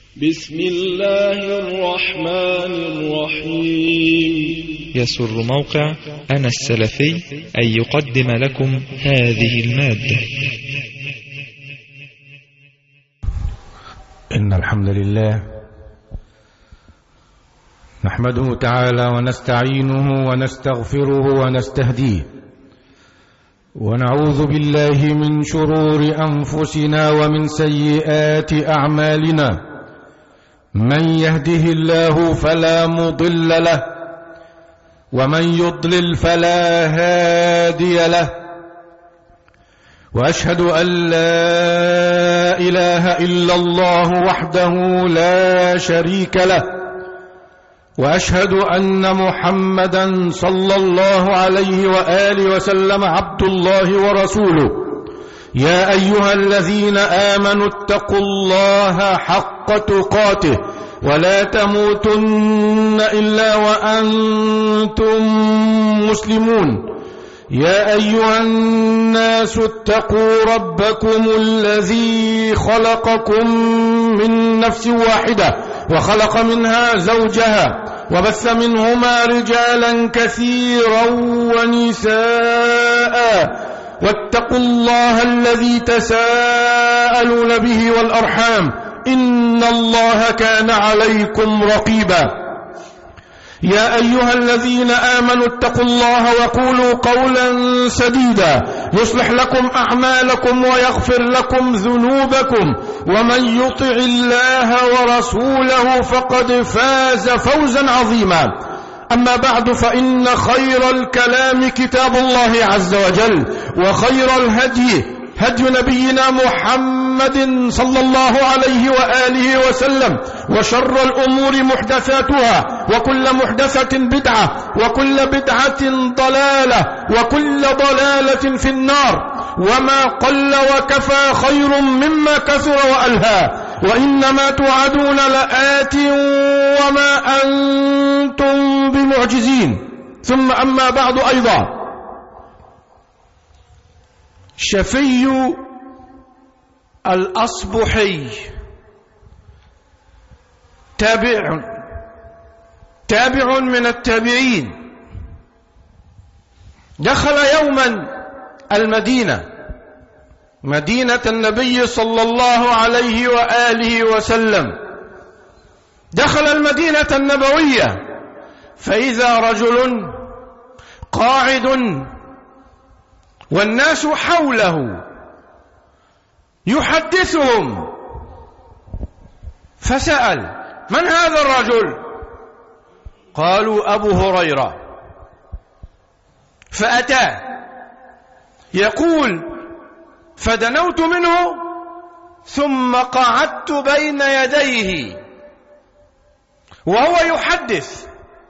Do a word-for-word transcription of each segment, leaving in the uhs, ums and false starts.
بسم الله الرحمن الرحيم. يسر موقع أنا السلفي أن يقدم لكم هذه المادة. إن الحمد لله نحمده تعالى ونستعينه ونستغفره ونستهديه، ونعوذ بالله من شرور أنفسنا ومن سيئات أعمالنا. من يهده الله فلا مضل له، ومن يضلل فلا هادي له، وأشهد أن لا إله إلا الله وحده لا شريك له، وأشهد أن محمدا صلى الله عليه وآله وسلم عبد الله ورسوله. يا أيها الذين آمنوا اتقوا الله حق تقاته ولا تموتن إلا وأنتم مسلمون. يا أيها الناس اتقوا ربكم الذي خلقكم من نفس واحدة وخلق منها زوجها وبث منهما رجالا كثيرا ونساء، واتقوا الله الذي تساءلون به والأرحام إن الله كان عليكم رقيبا. يا أيها الذين آمنوا اتقوا الله وقولوا قولا سديدا يصلح لكم أعمالكم ويغفر لكم ذنوبكم، ومن يطع الله ورسوله فقد فاز فوزا عظيما. أما بعد، فإن خير الكلام كتاب الله عز وجل، وخير الهدي هدي نبينا محمد صلى الله عليه وآله وسلم، وشر الأمور محدثاتها، وكل محدثة بدعة، وكل بدعة ضلالة، وكل ضلالة في النار. وما قل وكفى خير مما كثر وألهى، وإنما توعدون لآت وما أنتم بمعجزين. ثم أما بعد، أيضا شفي الأصبحي تابع تابع من التابعين، دخل يوما المدينة، مدينة النبي صلى الله عليه وآله وسلم. دخل المدينة النبوية فإذا رجل قاعد والناس حوله يحدثهم، فسأل: من هذا الرجل؟ قالوا: أبو هريرة. فأتى يقول: فدنوت منه ثم قعدت بين يديه وهو يحدث،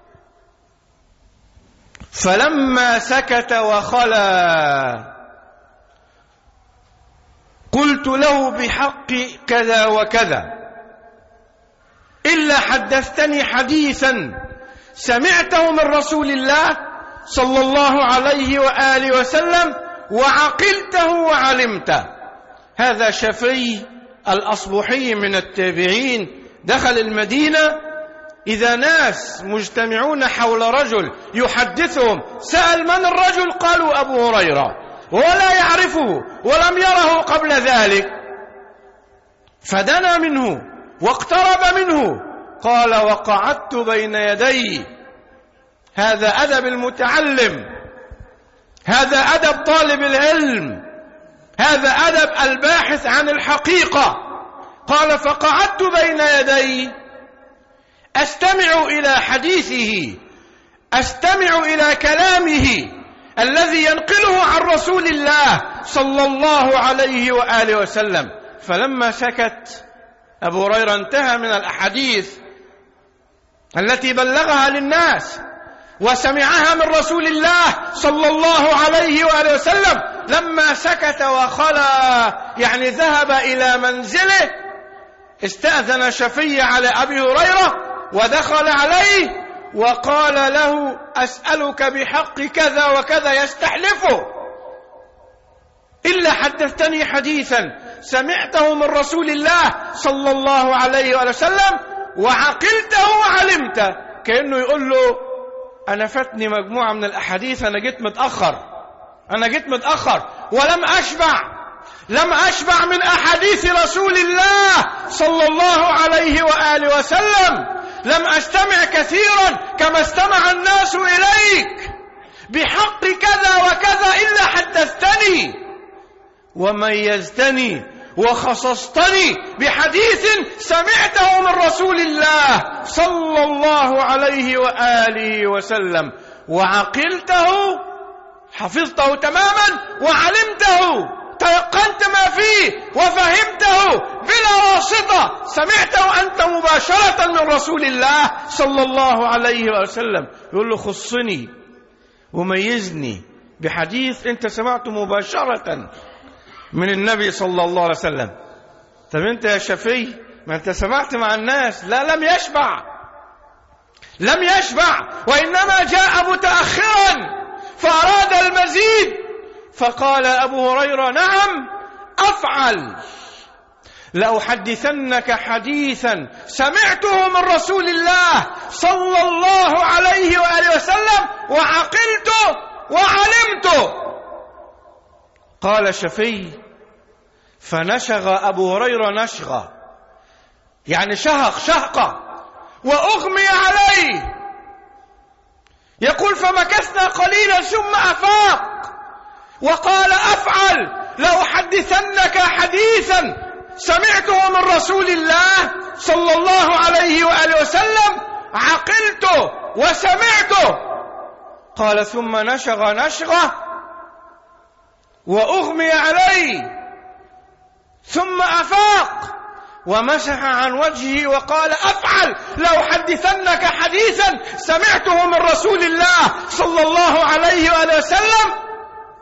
فلما سكت وخلا قلت له بحق كذا وكذا، إلا حدثتني حديثا سمعته من رسول الله صلى الله عليه وآله وسلم وعقلته وعلمته. هذا شفي الأصبحي من التابعين، دخل المدينة إذا ناس مجتمعون حول رجل يحدثهم، سأل: من الرجل؟ قالوا: أبو هريرة، ولا يعرفه ولم يره قبل ذلك. فدنا منه واقترب منه، قال: وقعدت بين يديه. هذا أدب المتعلم، هذا أدب طالب العلم، هذا أدب الباحث عن الحقيقة. قال: فقعدت بين يديه أستمع إلى حديثه، أستمع إلى كلامه الذي ينقله عن رسول الله صلى الله عليه وآله وسلم. فلما سكت أبو هريرة انتهى من الأحاديث التي بلغها للناس وسمعها من رسول الله صلى الله عليه وآله وسلم. لما سكت وخلا، يعني ذهب إلى منزله، استأذن شفي على أبي هريرة ودخل عليه وقال له: أسألك بحق كذا وكذا، يستحلفه: إلا حدثتني حديثا سمعته من رسول الله صلى الله عليه وآله وسلم وعقلته وعلمته. كأنه يقول له أنا فاتني مجموعة من الأحاديث، أنا جيت متأخر أنا جيت متأخر ولم أشبع لم أشبع من أحاديث رسول الله صلى الله عليه وآله وسلم، لم أستمع كثيرا كما استمع الناس إليك بحق كذا وكذا إلا حدثتني وميزتني وخصصتني بحديث سمعته من رسول الله صلى الله عليه وآله وسلم، وعقلته حفظته تماما وعلمته، تيقنت ما فيه وفهمته بلا واسطة، سمعته أنت مباشرة من رسول الله صلى الله عليه وسلم. يقول له خصني وميزني بحديث أنت سمعته مباشرة من النبي صلى الله عليه وسلم. طب أنت يا شفي ما أنت سمعت مع الناس، لا لم يشبع لم يشبع وإنما جاء متأخرا فأراد المزيد، فقال أبو هريرة نعم أفعل، لأحدثنك حديثا سمعته من رسول الله صلى الله عليه وآله وسلم وعقلته وعلمته. قال شفي فنشغ أبو هريرة نشغة، يعني شهق شهقة وأغمي عليه. يقول فمكثنا قليلا ثم أفاق وقال أفعل، لأحدثنك حديثا سمعته من رسول الله صلى الله عليه وآله وسلم عقلته وسمعته. قال ثم نشغ نشغة وأغمي عليه ثم أفاق ومسح عن وجهه وقال أفعل، لأحدثنك حديثا سمعته من رسول الله صلى الله عليه وآله وسلم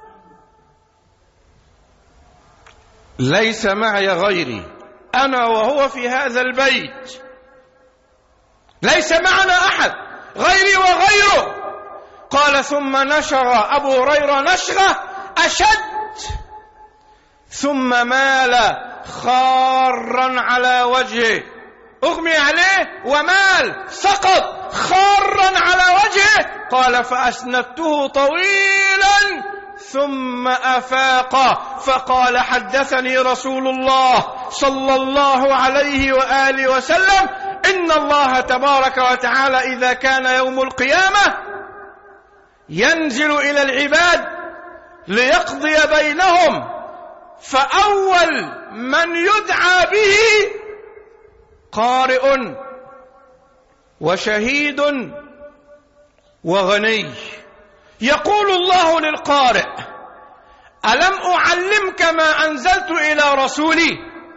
ليس معي غيري، أنا وهو في هذا البيت، ليس معنا أحد غيري وغيره. قال ثم نشر أبو هريرة نشرة أشد ثم مال خارا على وجهه، أغمي عليه ومال سقط خارا على وجهه. قال فأسندته طويلا ثم أفاق فقال حدثني رسول الله صلى الله عليه وآله وسلم إن الله تبارك وتعالى إذا كان يوم القيامة ينزل إلى العباد ليقضي بينهم، فأول من يدعى به قارئ وشهيد وغني. يقول الله للقارئ ألم أعلمك ما أنزلت إلى رسولي؟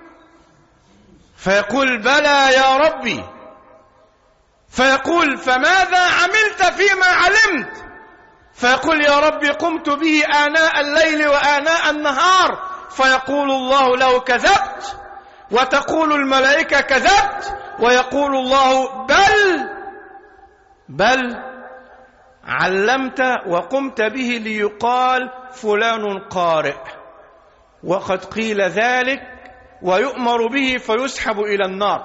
فيقول بلى يا ربي. فيقول فماذا عملت فيما علمت؟ فيقول يا ربي قمت به آناء الليل وآناء النهار. فيقول الله له كذبت، وتقول الملائكة كذبت، ويقول الله بل بل علمت وقمت به ليقال فلان قارئ، وقد قيل ذلك، ويؤمر به فيسحب إلى النار.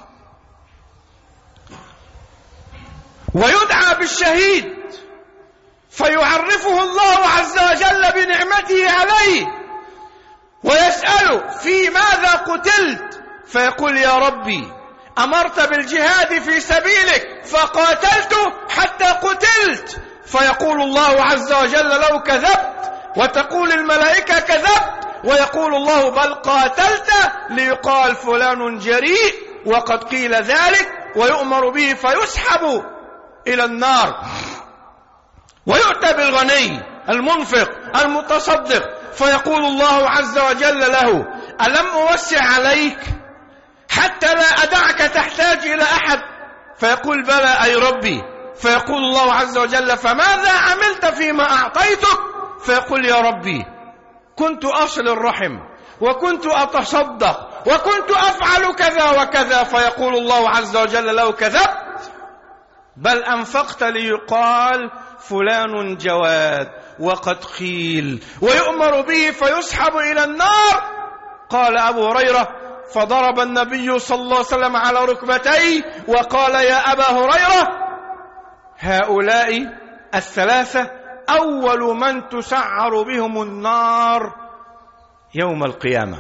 ويدعى بالشهيد فيعرفه الله عز وجل بنعمته عليه ويسأله في ماذا قتلت؟ فيقول يا ربي أمرت بالجهاد في سبيلك فقاتلت حتى قتلت. فيقول الله عز وجل له كذبت، وتقول الملائكة كذبت، ويقول الله بل قاتلت ليقال فلان جريء، وقد قيل ذلك، ويؤمر به فيسحب إلى النار. ويؤتى بالغني المنفق المتصدق فيقول الله عز وجل له ألم أوسع عليك حتى لا أدعك تحتاج إلى أحد؟ فيقول بلى أي ربي. فيقول الله عز وجل فماذا عملت فيما أعطيتك؟ فيقول يا ربي كنت أصل الرحم، وكنت أتصدق، وكنت أفعل كذا وكذا. فيقول الله عز وجل له كذبت، بل أنفقت ليقال فلان جواد، وقد قيل. ويؤمر به فيسحب إلى النار. قال أبو هريرة: فضرب النبي صلى الله عليه وسلم على ركبتيه وقال: يا أبا هريرة، هؤلاء الثلاثة أول من تسعر بهم النار يوم القيامة.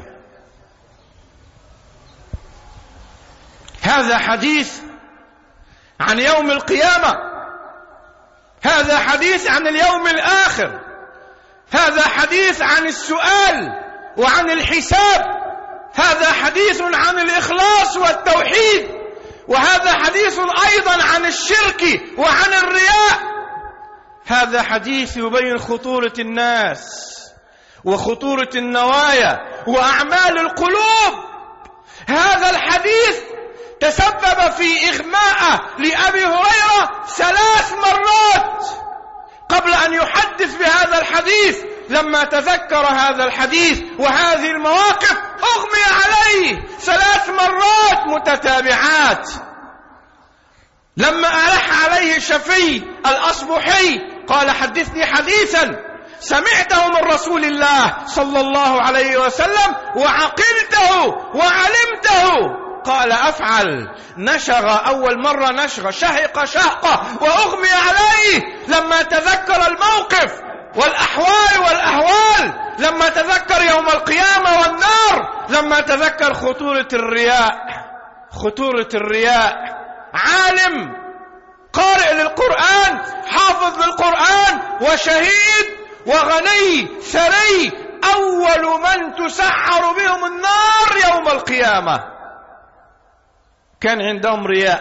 هذا حديث عن يوم القيامة، هذا حديث عن اليوم الآخر، هذا حديث عن السؤال وعن الحساب، هذا حديث عن الإخلاص والتوحيد، وهذا حديث أيضا عن الشرك وعن الرياء. هذا حديث يبين خطورة الناس وخطورة النوايا وأعمال القلوب. هذا الحديث تسبب في إغماء لأبي هريرة ثلاث مرات قبل أن يحدث بهذا الحديث. لما تذكر هذا الحديث وهذه المواقف أغمي عليه ثلاث مرات متتابعات. لما ألح عليه الشفي الأصبحي قال: حدثني حديثا سمعته من رسول الله صلى الله عليه وسلم وعقلته وعلمته. قال: أفعل. نشغ أول مرة، نشغ شهق شهقة وأغمي عليه لما تذكر الموقف والأحوال والأهوال، لما تذكر يوم القيامة والنار، لما تذكر خطورة الرياء، خطورة الرياء. عالم قارئ للقرآن، حافظ للقرآن، وشهيد وغني ثري، أول من تسعر بهم النار يوم القيامة. كان عندهم رياء،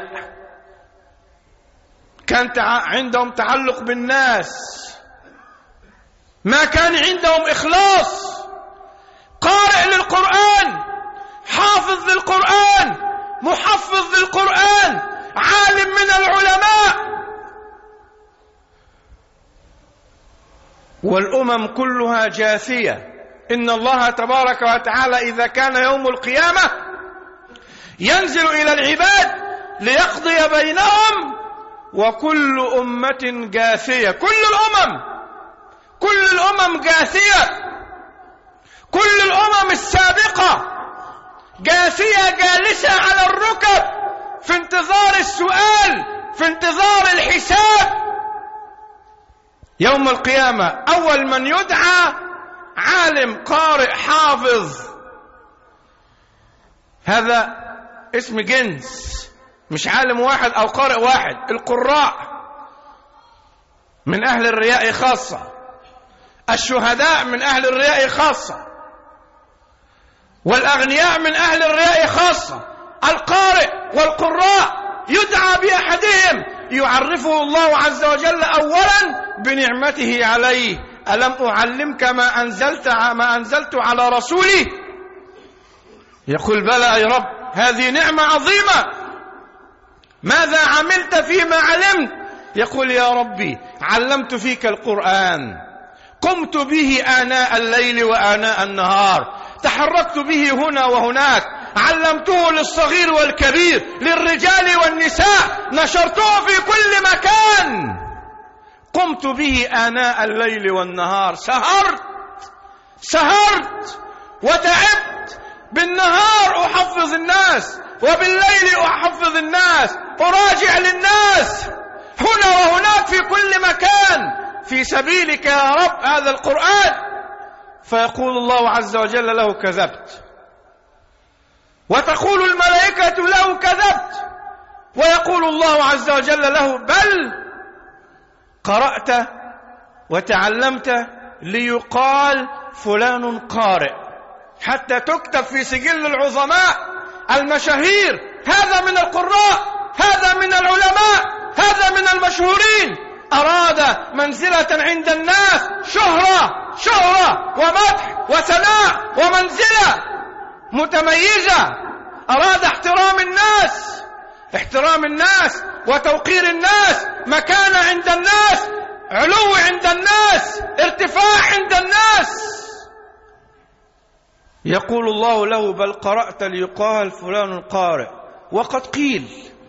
كان عندهم تعلق بالناس، ما كان عندهم إخلاص. قارئ للقرآن، حافظ للقرآن، محفظ للقرآن، عالم من العلماء. والأمم كلها جاثية. إن الله تبارك وتعالى إذا كان يوم القيامة ينزل إلى العباد ليقضي بينهم، وكل أمة جاثية. كل الأمم، كل الأمم جاثية، كل الأمم السابقة جاثية، جالسة على الركب في انتظار السؤال، في انتظار الحساب. يوم القيامة أول من يدعى عالم قارئ حافظ. هذا اسم جنس، مش عالم واحد أو قارئ واحد. القراء من أهل الرياء خاصة، الشهداء من أهل الرياء خاصة، والأغنياء من أهل الرياء خاصة. القارئ والقراء يدعى بأحدهم يعرفه الله عز وجل أولا بنعمته عليه: ألم أعلمك ما أنزلت ما أنزلت على رسولي؟ يقول: بلى يا رب، هذه نعمة عظيمة. ماذا عملت فيما علمت؟ يقول: يا ربي، علمت فيك القرآن، قمت به آناء الليل وآناء النهار، تحركت به هنا وهناك، علمته للصغير والكبير، للرجال والنساء، نشرته في كل مكان، قمت به آناء الليل والنهار. سهرت سهرت وتعبت، بالنهار أحفظ الناس وبالليل أحفظ الناس، أراجع للناس هنا وهناك في كل مكان في سبيلك يا رب هذا القرآن. فيقول الله عز وجل له: كذبت. وتقول الملائكة له: كذبت. ويقول الله عز وجل له: بل قرأت وتعلمت ليقال فلان قارئ، حتى تكتب في سجل العظماء المشاهير: هذا من القراء، هذا من العلماء، هذا من المشهورين. أراد منزلة عند الناس، شهرة شهرة ومدح وثناء ومنزلة متميزة. أراد احترام الناس، احترام الناس وتوقير الناس، مكانة عند الناس، علو عند الناس، ارتفاع عند الناس. يقول الله له: بل قرأت ليقال فلان قارئ. وقد قيل،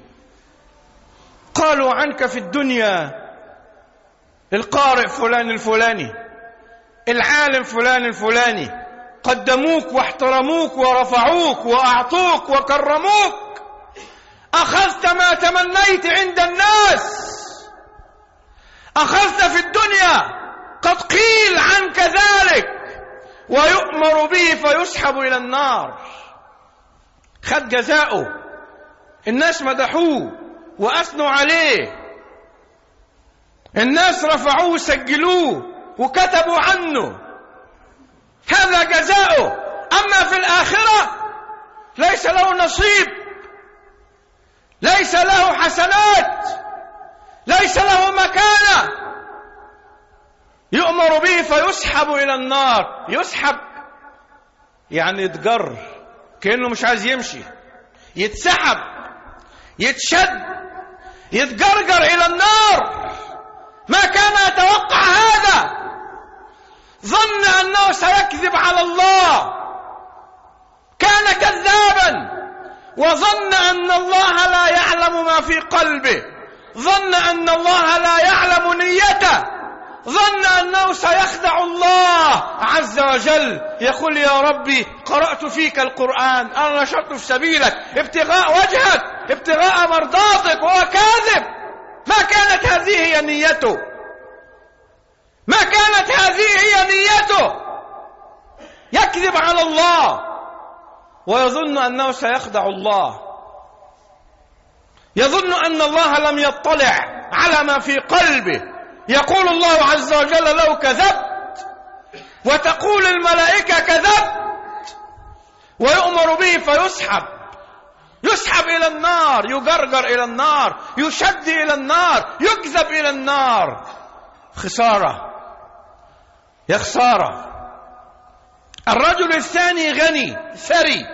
قالوا عنك في الدنيا القارئ فلان الفلاني، العالم فلان الفلاني، قدموك واحترموك ورفعوك وأعطوك وكرموك، أخذت ما تمنيت عند الناس، أخذت في الدنيا قد قيل عنك ذلك، ويؤمر به فيسحب إلى النار. خد جزاؤه، الناس مدحوه وأثنوا عليه، الناس رفعوه وسجلوه وكتبوا عنه، هذا جزاؤه. أما في الآخرة ليس له نصيب، ليس له حسنات، ليس له مكانة، يؤمر به فيسحب إلى النار. يسحب يعني يتجر، كأنه مش عايز يمشي، يتسحب، يتشد، يتجرجر إلى النار. ما كان يتوقع هذا، ظن أنه سيكذب على الله، كان كذابا، وظن أن الله لا يعلم ما في قلبه، ظن أن الله لا يعلم نيته، ظن أنه سيخدع الله عز وجل. يقول يا ربي قرأت فيك القرآن، أنا نشرت في سبيلك ابتغاء وجهك، ابتغاء مرضاتك، وهو كاذب. ما كانت هذه هي نيته، ما كانت هذه هي نيته، يكذب على الله ويظن أنه سيخدع الله، يظن أن الله لم يطلع على ما في قلبه. يقول الله عز وجل لو كذبت، وتقول الملائكة كذبت، ويؤمر به فيسحب، يسحب إلى النار، يجرجر إلى النار، يشد إلى النار، يكذب إلى النار. خسارة يا خسارة. الرجل الثاني غني ثري،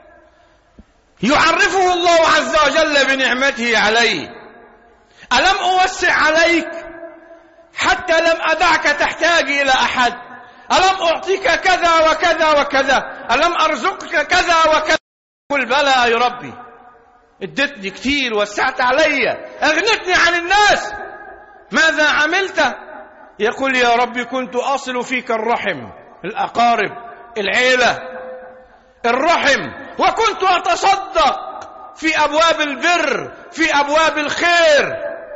يعرفه الله عز وجل بنعمته عليه. ألم أوسع عليك حتى لم أدعك تحتاج إلى أحد؟ ألم أعطيك كذا وكذا وكذا؟ ألم أرزقك كذا وكذا؟ قل بلى يا ربي، ادتني كتير، وسعت علي، أغنتني عن الناس. ماذا عملت؟ يقول يا ربي كنت أصل فيك الرحم، الأقارب، العيلة، الرحم، وكنت أتصدق في أبواب البر، في أبواب الخير.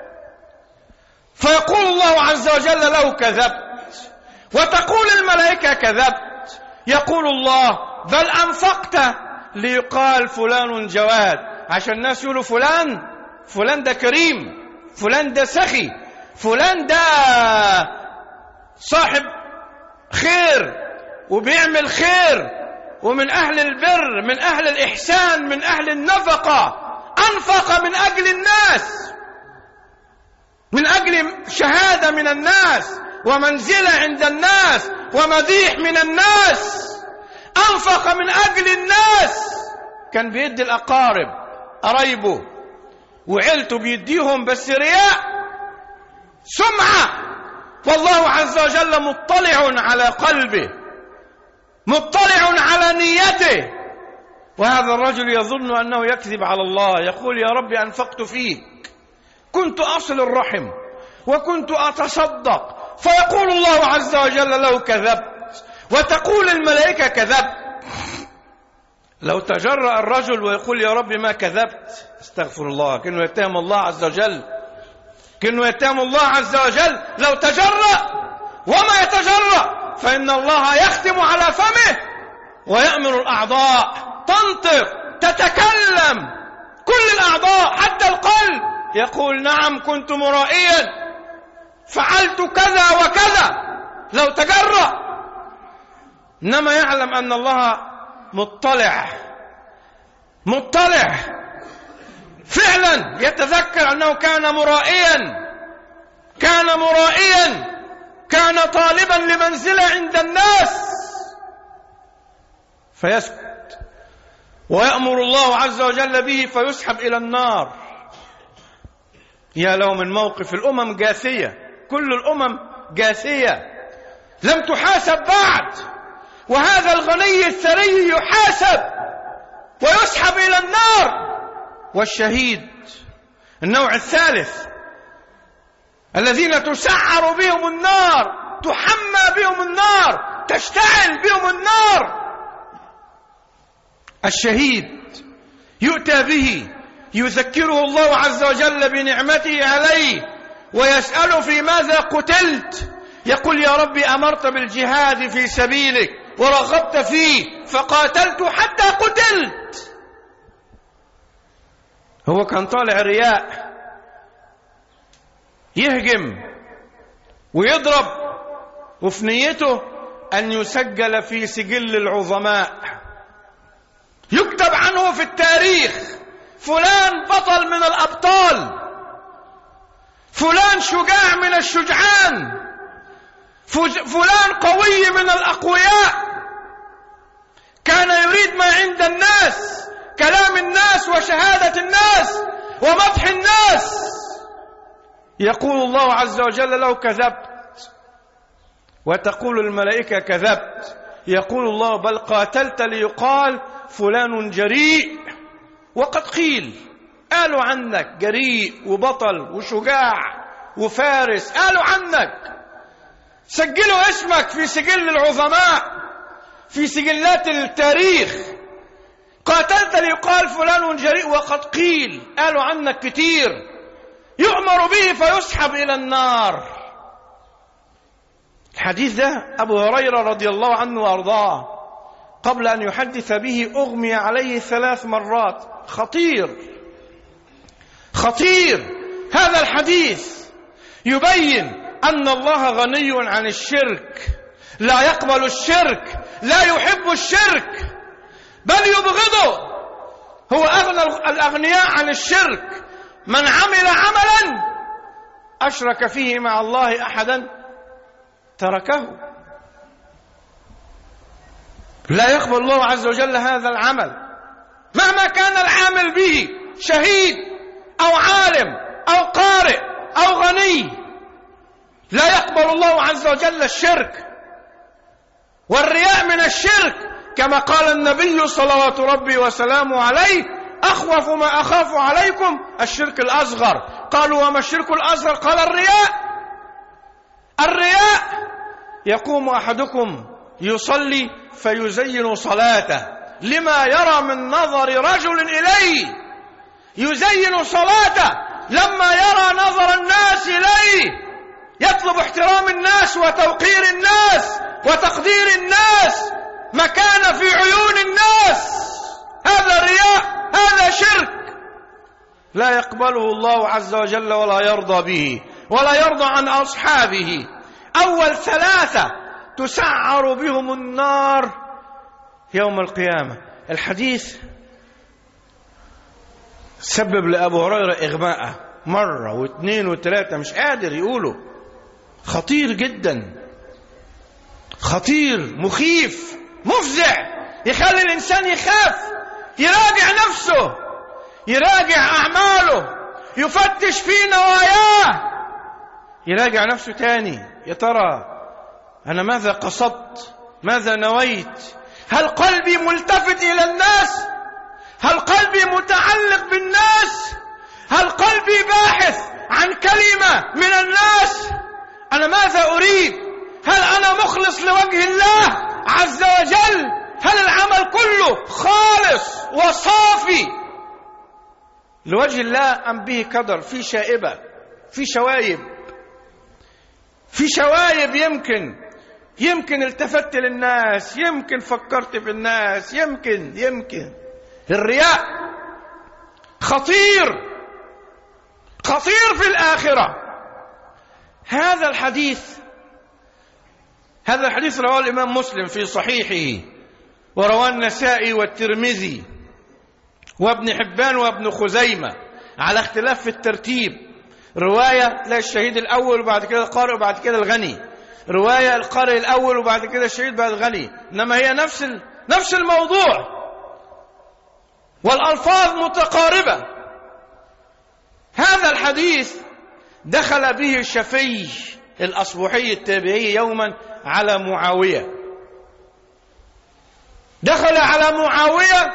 فيقول الله عز وجل لو كذبت، وتقول الملائكة كذبت. يقول الله بل أنفقت ليقال فلان جواد، عشان الناس يقولوا فلان فلان ده كريم، فلان ده سخي، فلان ده صاحب خير وبيعمل خير، ومن أهل البر، من أهل الإحسان، من أهل النفقة، أنفق من أجل الناس، من أجل شهادة من الناس، ومنزلة عند الناس، ومديح من الناس. أنفق من أجل الناس، كان بيدي الأقارب، قرايبه وعيلته بيديهم، بس رياء، سمعة. والله عز وجل مطلع على قلبه، مطلع على نيته. وهذا الرجل يظن أنه يكذب على الله، يقول يا ربي أنفقت فيك، كنت أصل الرحم، وكنت أتصدق. فيقول الله عز وجل لو كذبت، وتقول الملائكة كذبت. لو تجرأ الرجل ويقول يا ربي ما كذبت، استغفر الله، كأنه يتهم الله عز وجل، كأنه يتهم الله عز وجل. لو تجرأ، وما يتجرأ، فإن الله يختم على فمه ويأمر الأعضاء تنطق، تتكلم، كل الأعضاء حتى القلب يقول نعم كنت مرائيا، فعلت كذا وكذا. لو تجرأ، إنما يعلم أن الله مطلع، مطلع فعلا. يتذكر أنه كان مرائيا، كان مرائيا، كان طالبا لمنزلة عند الناس، فيسكت. ويأمر الله عز وجل به فيسحب إلى النار. يا له من موقف الأمم جاثية، كل الأمم جاثية، لم تحاسب بعد، وهذا الغني الثري يحاسب ويسحب إلى النار. والشهيد النوع الثالث، الذين تسعر بهم النار، تحمى بهم النار، تشتعل بهم النار، الشهيد يؤتى به يذكره الله عز وجل بنعمته عليه ويسأله في ماذا قتلت، يقول يا ربي أمرت بالجهاد في سبيلك ورغبت فيه فقاتلت حتى قتلت. هو كان طالع رياء يهجم ويضرب، وفي نيته أن يسجل في سجل العظماء، يكتب عنه في التاريخ فلان بطل من الأبطال، فلان شجاع من الشجعان، فلان قوي من الأقوياء، كان يريد ما عند الناس، كلام الناس وشهادة الناس ومدح الناس. يقول الله عز وجل له كذبت، وتقول الملائكة كذبت، يقول الله بل قاتلت ليقال فلان جريء، وقد قيل قالوا عنك جريء وبطل وشجاع وفارس، قالوا عنك، سجلوا اسمك في سجل العظماء في سجلات التاريخ، قاتلت ليقال فلان جريء وقد قيل، قالوا عنك كتير، يؤمر به فيسحب إلى النار. الحديث ده أبو هريرة رضي الله عنه وأرضاه قبل أن يحدث به أغمي عليه ثلاث مرات. خطير خطير هذا الحديث، يبين أن الله غني عن الشرك، لا يقبل الشرك، لا يحب الشرك، بل يبغضه. هو أغنى الأغنياء عن الشرك، من عمل عملا أشرك فيه مع الله أحدا تركه. لا يقبل الله عز وجل هذا العمل مهما كان العامل به شهيد أو عالم أو قارئ أو غني، لا يقبل الله عز وجل الشرك. والرياء من الشرك كما قال النبي صلوات ربي وسلامه عليه أخوف ما أخاف عليكم الشرك الأصغر. قالوا وما الشرك الأصغر؟ قال الرياء. الرياء يقوم أحدكم يصلي فيزين صلاته لما يرى من نظر رجل إليه، يزين صلاته لما يرى نظر الناس إليه، يطلب احترام الناس وتوقير الناس وتقدير الناس، مكان في عيون الناس. هذا رياء، هذا شرك لا يقبله الله عز وجل ولا يرضى به ولا يرضى عن أصحابه. أول ثلاثة تسعر بهم النار يوم القيامة. الحديث سبب لأبو هريرة إغماءه مرة واثنين وثلاثة، مش قادر يقوله. خطير جدا، خطير، مخيف، مفزع، يخلي الإنسان يخاف، يراجع نفسه، يراجع أعماله، يفتش في نواياه، يراجع نفسه تاني. يا ترى أنا ماذا قصدت؟ ماذا نويت؟ هل قلبي ملتفت إلى الناس؟ هل قلبي متعلق بالناس؟ هل قلبي باحث عن كلمة من الناس؟ أنا ماذا أريد؟ هل أنا مخلص لوجه الله عز وجل؟ هل العمل كله خالص وصافي لوجه الله أم به كدر؟ في شائبة، في شوايب، في شوايب. يمكن يمكن التفت للناس، يمكن فكرت في الناس، يمكن يمكن الرياء خطير، خطير في الآخرة. هذا الحديث هذا الحديث رواه الإمام مسلم في صحيحه، ورواه النسائي والترمذي وابن حبان وابن خزيمة على اختلاف في الترتيب. رواية لا الشهيد الأول وبعد كده القارئ وبعد كده الغني، رواية القارئ الأول وبعد كده الشهيد بعد الغني، إنما هي نفس نفس الموضوع والألفاظ متقاربة. هذا الحديث دخل به الشفي الأصبحي التابعي يوما على معاوية، دخل على معاوية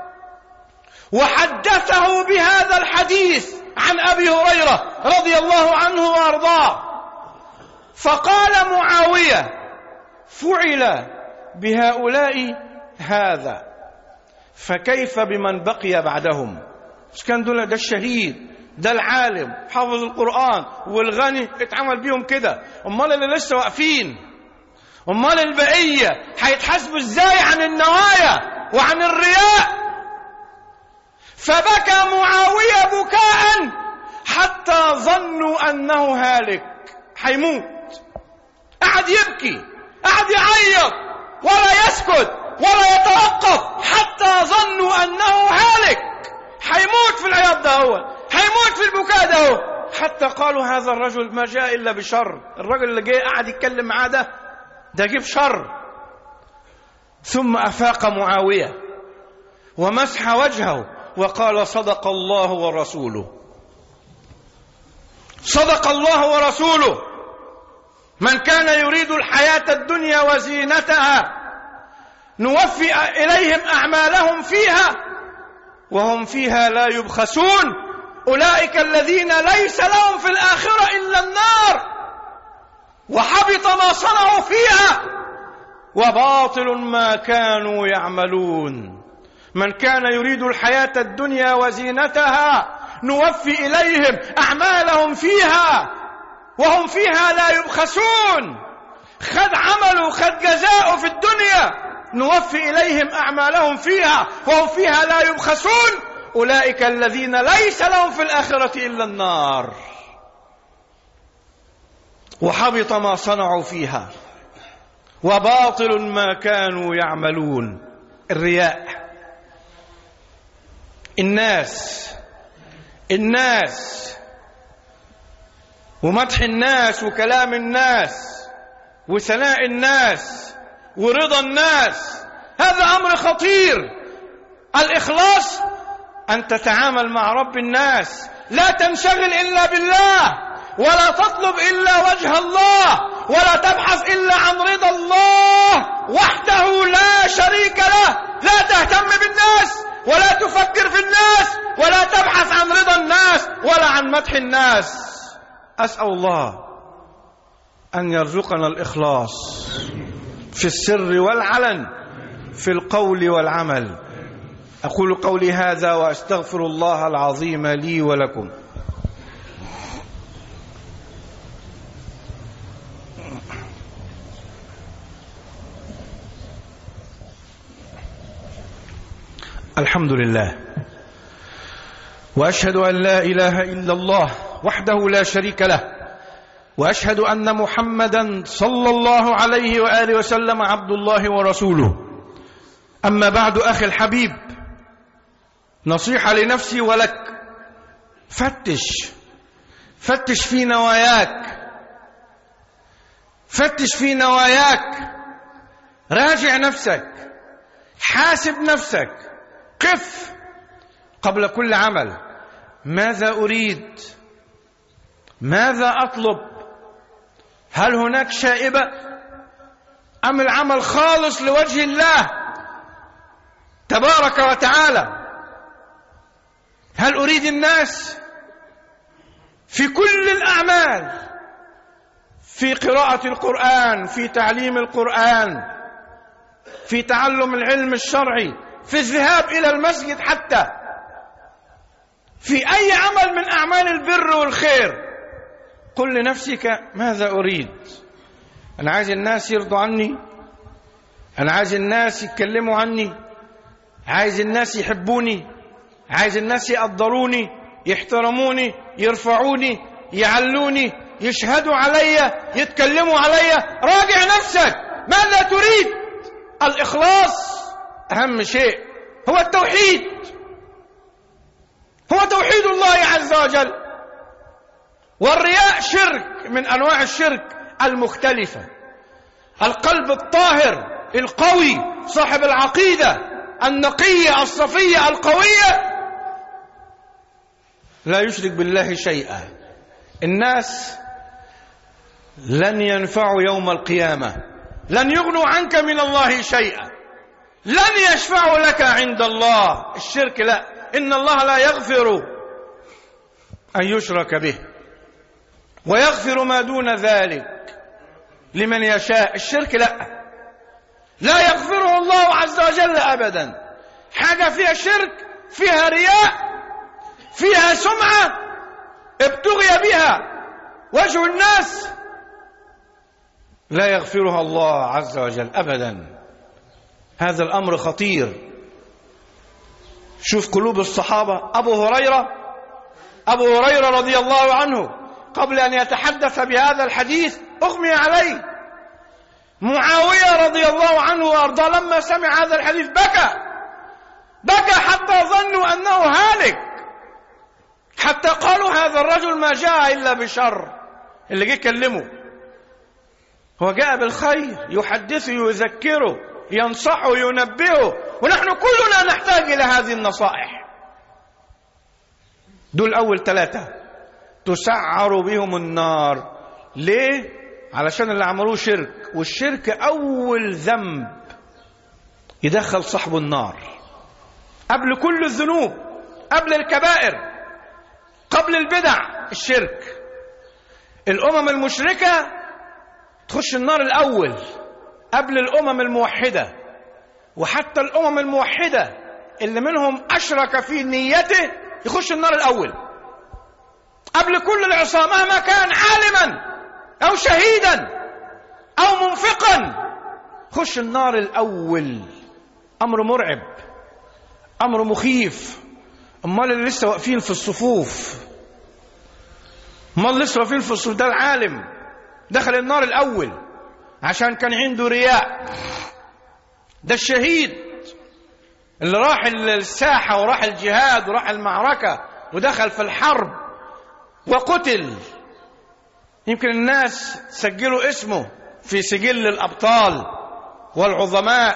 وحدثه بهذا الحديث عن أبي هريرة رضي الله عنه وأرضاه، فقال معاوية فعل بهؤلاء هذا، فكيف بمن بقي بعدهم؟ مش كان دول ده الشهيد، ده العالم حافظ القرآن والغني اتعمل بيهم كده، امال اللي لسه واقفين، امال البقية هيتحاسبوا ازاي عن النوايا وعن الرياء؟ فبكى معاوية بكاء حتى ظنوا أنه هالك، هيموت. قعد يبكي، قعد يعيط ولا يسكت ولا يتوقف حتى ظنوا أنه هالك، هيموت في العياط ده، هو هيموت في البكاء ده هو. حتى قالوا هذا الرجل ما جاء إلا بشر، الرجل اللي جاي قعد يتكلم معاه ده ده جيب شر. ثم أفاق معاوية ومسح وجهه وقال صدق الله ورسوله، صدق الله ورسوله. من كان يريد الحياة الدنيا وزينتها نوفي إليهم أعمالهم فيها وهم فيها لا يبخسون، أولئك الذين ليس لهم في الآخرة إلا النار وحبط ما صنعوا فيها وباطل ما كانوا يعملون. من كان يريد الحياة الدنيا وزينتها نوفي إليهم أعمالهم فيها وهم فيها لا يبخسون. خد عمله خد جزاءه في الدنيا، نوفي إليهم أعمالهم فيها وهم فيها لا يبخسون، أولئك الذين ليس لهم في الآخرة إلا النار وحبط ما صنعوا فيها وباطل ما كانوا يعملون. الرياء، الناس الناس ومدح الناس وكلام الناس وثناء الناس ورضا الناس، هذا أمر خطير. الإخلاص أن تتعامل مع رب الناس، لا تنشغل إلا بالله، ولا تطلب إلا وجه الله، ولا تبحث إلا عن رضا الله وحده لا شريك له. لا تهتم بالناس ولا تفكر في الناس ولا تبحث عن رضا الناس ولا عن مدح الناس. أسأل الله أن يرزقنا الإخلاص في السر والعلن، في القول والعمل. أقول قولي هذا وأستغفر الله العظيم لي ولكم. الحمد لله، وأشهد أن لا إله إلا الله وحده لا شريك له، وأشهد أن محمدا صلى الله عليه وآله وسلم عبد الله ورسوله. أما بعد أخي الحبيب، نصيحة لنفسي ولك، فتش فتش في نواياك، فتش في نواياك، راجع نفسك، حاسب نفسك، قف قبل كل عمل. ماذا أريد؟ ماذا أطلب؟ هل هناك شائبة أم العمل خالص لوجه الله تبارك وتعالى؟ هل أريد الناس في كل الأعمال، في قراءة القرآن، في تعليم القرآن، في تعلم العلم الشرعي، في الذهاب إلى المسجد، حتى في أي عمل من أعمال البر والخير؟ قل لنفسك ماذا أريد؟ أنا عايز الناس يرضوا عني، أنا عايز الناس يتكلموا عني، عايز الناس يحبوني، عايز الناس يقدروني، يحترموني، يرفعوني، يعلوني، يشهدوا علي، يتكلموا علي. راجع نفسك، ماذا تريد؟ الإخلاص أهم شيء، هو التوحيد، هو توحيد الله عز وجل. والرياء شرك من أنواع الشرك المختلفة. القلب الطاهر القوي صاحب العقيدة النقية الصفية القوية لا يشرك بالله شيئا. الناس لن ينفعوا يوم القيامة، لن يغنوا عنك من الله شيئا، لن يشفعوا لك عند الله. الشرك لا، إن الله لا يغفر أن يشرك به ويغفر ما دون ذلك لمن يشاء. الشرك لا، لا يغفره الله عز وجل أبدا. حاجة فيها شرك، فيها رياء، فيها سمعة ابتغي بها وجه الناس، لا يغفرها الله عز وجل أبدا. هذا الأمر خطير. شوف قلوب الصحابة. أبو هريرة أبو هريرة رضي الله عنه قبل أن يتحدث بهذا الحديث أغمي عليه. معاوية رضي الله عنه وأرضاه لما سمع هذا الحديث بكى بكى حتى ظنوا أنه هالك، حتى قالوا هذا الرجل ما جاء إلا بشر. اللي جه يكلمه هو جاء بالخير، يحدثه، يذكره، ينصحه، ينبهه، ونحن كلنا نحتاج إلى هذه النصائح. دول أول ثلاثة تسعر بهم النار. ليه؟ علشان اللي عملوه شرك، والشرك أول ذنب يدخل صاحبه النار قبل كل الذنوب، قبل الكبائر، قبل البدع. الشرك. الأمم المشركة تخش النار الأول قبل الأمم الموحدة، وحتى الأمم الموحدة اللي منهم أشرك في نيته يخش النار الأول قبل كل العصاة، مهما كان عالما أو شهيدا أو منفقا، خش النار الأول. أمر مرعب، أمر مخيف. أمال اللي لسه واقفين في الصفوف، أمال اللي لسه واقفين في الصفوف، ده العالم دخل النار الأول عشان كان عنده رياء. ده الشهيد اللي راح الساحة وراح الجهاد وراح المعركة ودخل في الحرب وقتل. يمكن الناس سجلوا اسمه في سجل الأبطال والعظماء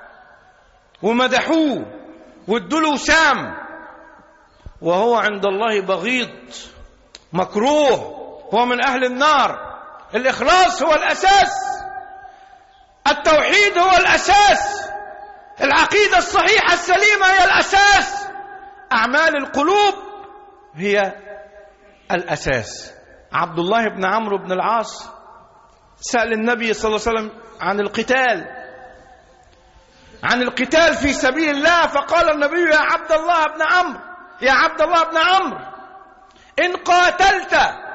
ومدحوه وادوا له سام، وهو عند الله بغيض مكروه، هو من أهل النار. الإخلاص هو الأساس، التوحيد هو الأساس، العقيدة الصحيحة السليمة هي الأساس، أعمال القلوب هي الأساس. عبد الله بن عمرو بن العاص سأل النبي صلى الله عليه وسلم عن القتال عن القتال في سبيل الله، فقال النبي: يا عبد الله بن عمرو يا عبد الله بن عمرو إن قاتلت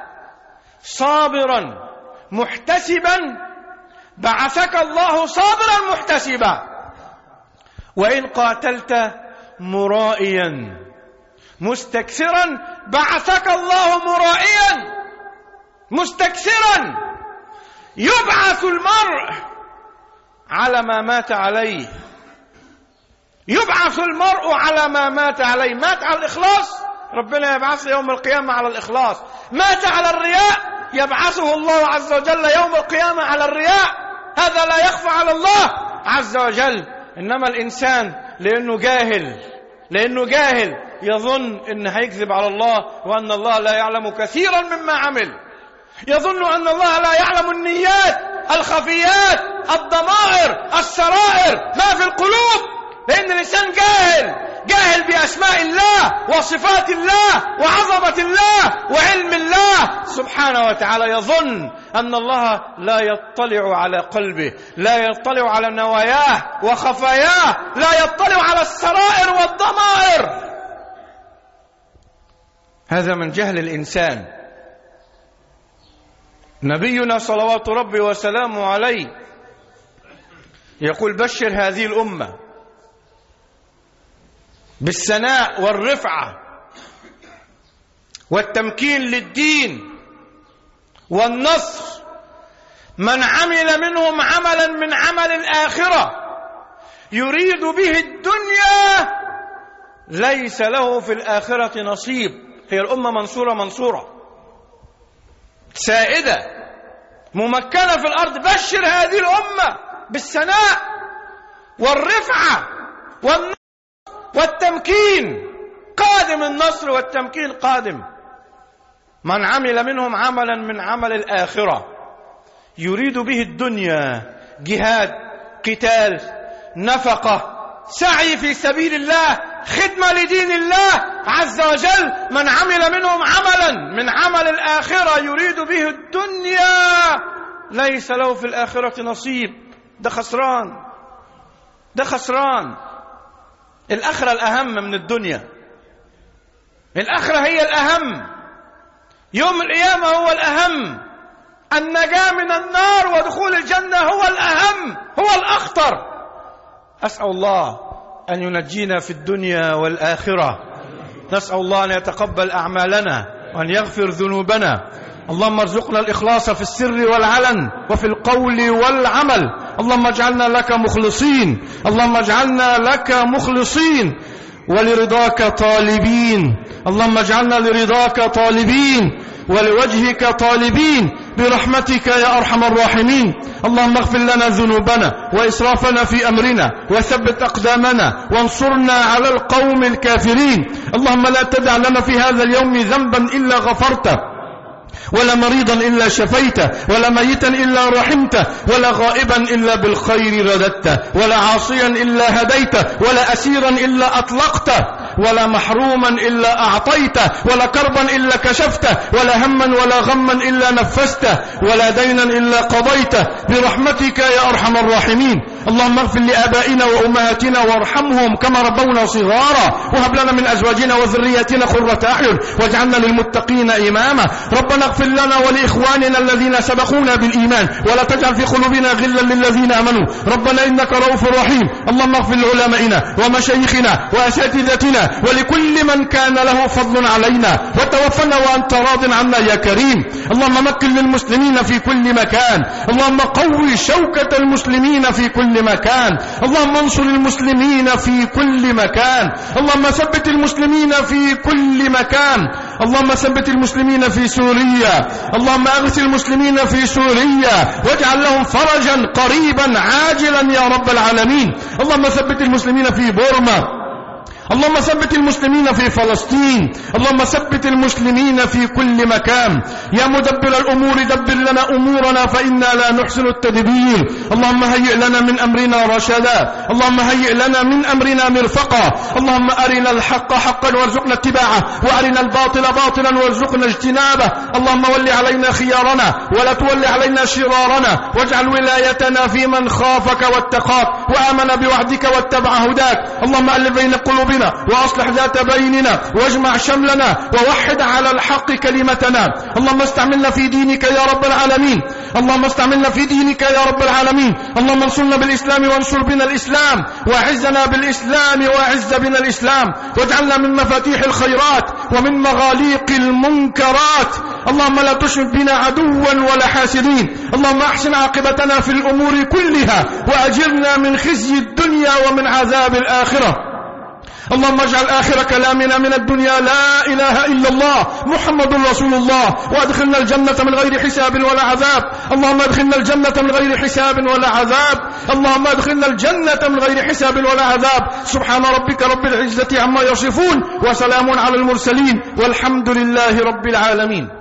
صابرا محتسبا بعثك الله صابرا محتسبا، وإن قاتلت مرائيا مستكثرا بعثك الله مرائيا مستكثرا. يبعث المرء على ما مات عليه، يبعث المرء على ما مات عليه. مات على الإخلاص، ربنا يبعثه يوم القيامة على الإخلاص. مات على الرياء، يبعثه الله عز وجل يوم القيامة على الرياء. هذا لا يخفى على الله عز وجل. إنما الإنسان لأنه جاهل لأنه جاهل يظن إن هيكذب على الله، وأن الله لا يعلم كثيرا مما عمل. يظن أن الله لا يعلم النيات، الخفيات، الضمائر، السرائر، ما في القلوب، لأن الإنسان جاهل جاهل بأسماء الله وصفات الله وعظمة الله وعلم الله سبحانه وتعالى. يظن أن الله لا يطلع على قلبه، لا يطلع على نواياه وخفاياه، لا يطلع على السرائر والضمائر. هذا من جهل الإنسان. نبينا صلوات ربي وسلامه عليه يقول: بشر هذه الأمة بالثناء والرفعة والتمكين للدين والنصر من عمل منهم عملا من عمل الآخرة يريد به الدنيا ليس له في الآخرة نصيب. هي الأمة منصورة منصورة سائدة ممكنة في الأرض. بشر هذه الأمة بالثناء والرفعة والنصر والتمكين. قادم النصر والتمكين قادم. من عمل منهم عملا من عمل الآخرة يريد به الدنيا، جهاد، قتال، نفقة، سعي في سبيل الله، خدمة لدين الله عز وجل. من عمل منهم عملا من عمل الآخرة يريد به الدنيا ليس له في الآخرة نصيب. ده خسران، ده خسران. الآخرة الأهم من الدنيا، الآخرة هي الأهم، يوم القيامة هو الأهم، النجاة من النار ودخول الجنة هو الأهم، هو الأخطر. أسأل الله أن ينجينا في الدنيا والآخرة، نسأل الله أن يتقبل أعمالنا وأن يغفر ذنوبنا. اللهم ارزقنا الإخلاص في السر والعلن وفي القول والعمل. اللهم اجعلنا لك مخلصين، اللهم اجعلنا لك مخلصين ولرضاك طالبين. اللهم اجعلنا لرضاك طالبين ولوجهك طالبين برحمتك يا أرحم الراحمين. اللهم اغفر لنا ذنوبنا وإسرافنا في أمرنا وثبت أقدامنا وانصرنا على القوم الكافرين. اللهم لا تدع لنا في هذا اليوم ذنبا إلا غفرته، ولا مريضا إلا شفيته، ولا ميتا إلا رحمته، ولا غائبا إلا بالخير رددته، ولا عاصيا إلا هديته، ولا أسيرا إلا أطلقته، ولا محروما إلا أعطيته، ولا كربا إلا كشفته، ولا هما ولا غما إلا نفسته، ولا دينا إلا قضيته برحمتك يا أرحم الراحمين. اللهم اغفر لآبائنا وأمهاتنا وارحمهم كما ربونا صغارا، وهب لنا من أزواجنا وذرياتنا قرة أعين واجعلنا للمتقين إماما. ربنا اغفر لنا ولإخواننا الذين سبقونا بالإيمان ولا تجعل في قلوبنا غلا للذين آمنوا ربنا إنك رؤوف رحيم. اللهم اغفر لعلمائنا ومشايخنا وأساتذتنا ولكل من كان له فضل علينا، وتوفنا وأنت راض عنا يا كريم. اللهم مكن للمسلمين في كل مكان، اللهم قوي شوكة المسلمين في كل مكان، اللهم انصر المسلمين في كل مكان، اللهم ثبت المسلمين في كل مكان، اللهم ثبت المسلمين في سوريا، اللهم اغث المسلمين في سوريا واجعل لهم فرجا قريبا عاجلا يا رب العالمين. اللهم ثبت المسلمين في بورما، اللهم ثبت المسلمين في فلسطين، اللهم ثبت المسلمين في كل مكان. يا مدبر الأمور دبر لنا أمورنا فإنا لا نحسن التدبير. اللهم هيئ لنا من أمرنا رشدا، اللهم هيئ لنا من أمرنا مرفقا. اللهم أرنا الحق حقا وارزقنا اتباعه، وأرنا الباطل باطلا وارزقنا اجتنابه. اللهم ول علينا خيارنا ولا تول علينا شرارنا، واجعل ولايتنا في من خافك واتقاك وآمن بوعدك واتبع هداك. اللهم ألف بين قلوبنا وأصلح ذات بيننا واجمع شملنا ووحد على الحق كلمتنا. اللهم استعملنا في دينك يا رب العالمين، اللهم استعملنا في دينك يا رب العالمين. اللهم انصرنا بالإسلام وانصر بنا الإسلام، وأعزنا بالإسلام وأعز بنا الإسلام، واجعلنا من مفاتيح الخيرات ومن مغاليق المنكرات. اللهم لا تشرك بنا عدوا ولا حاسدين. اللهم أحسن عاقبتنا في الأمور كلها وأجرنا من خزي الدنيا ومن عذاب الآخرة. اللهم اجعل آخر كلامنا من الدنيا لا إله إلا الله محمد رسول الله، وادخلنا الجنة من غير حساب ولا عذاب. اللهم ادخلنا الجنة من غير حساب ولا عذاب، اللهم ادخلنا الجنة من غير حساب ولا عذاب. سبحان ربك رب العزة عما يصفون، وسلام على المرسلين، والحمد لله رب العالمين.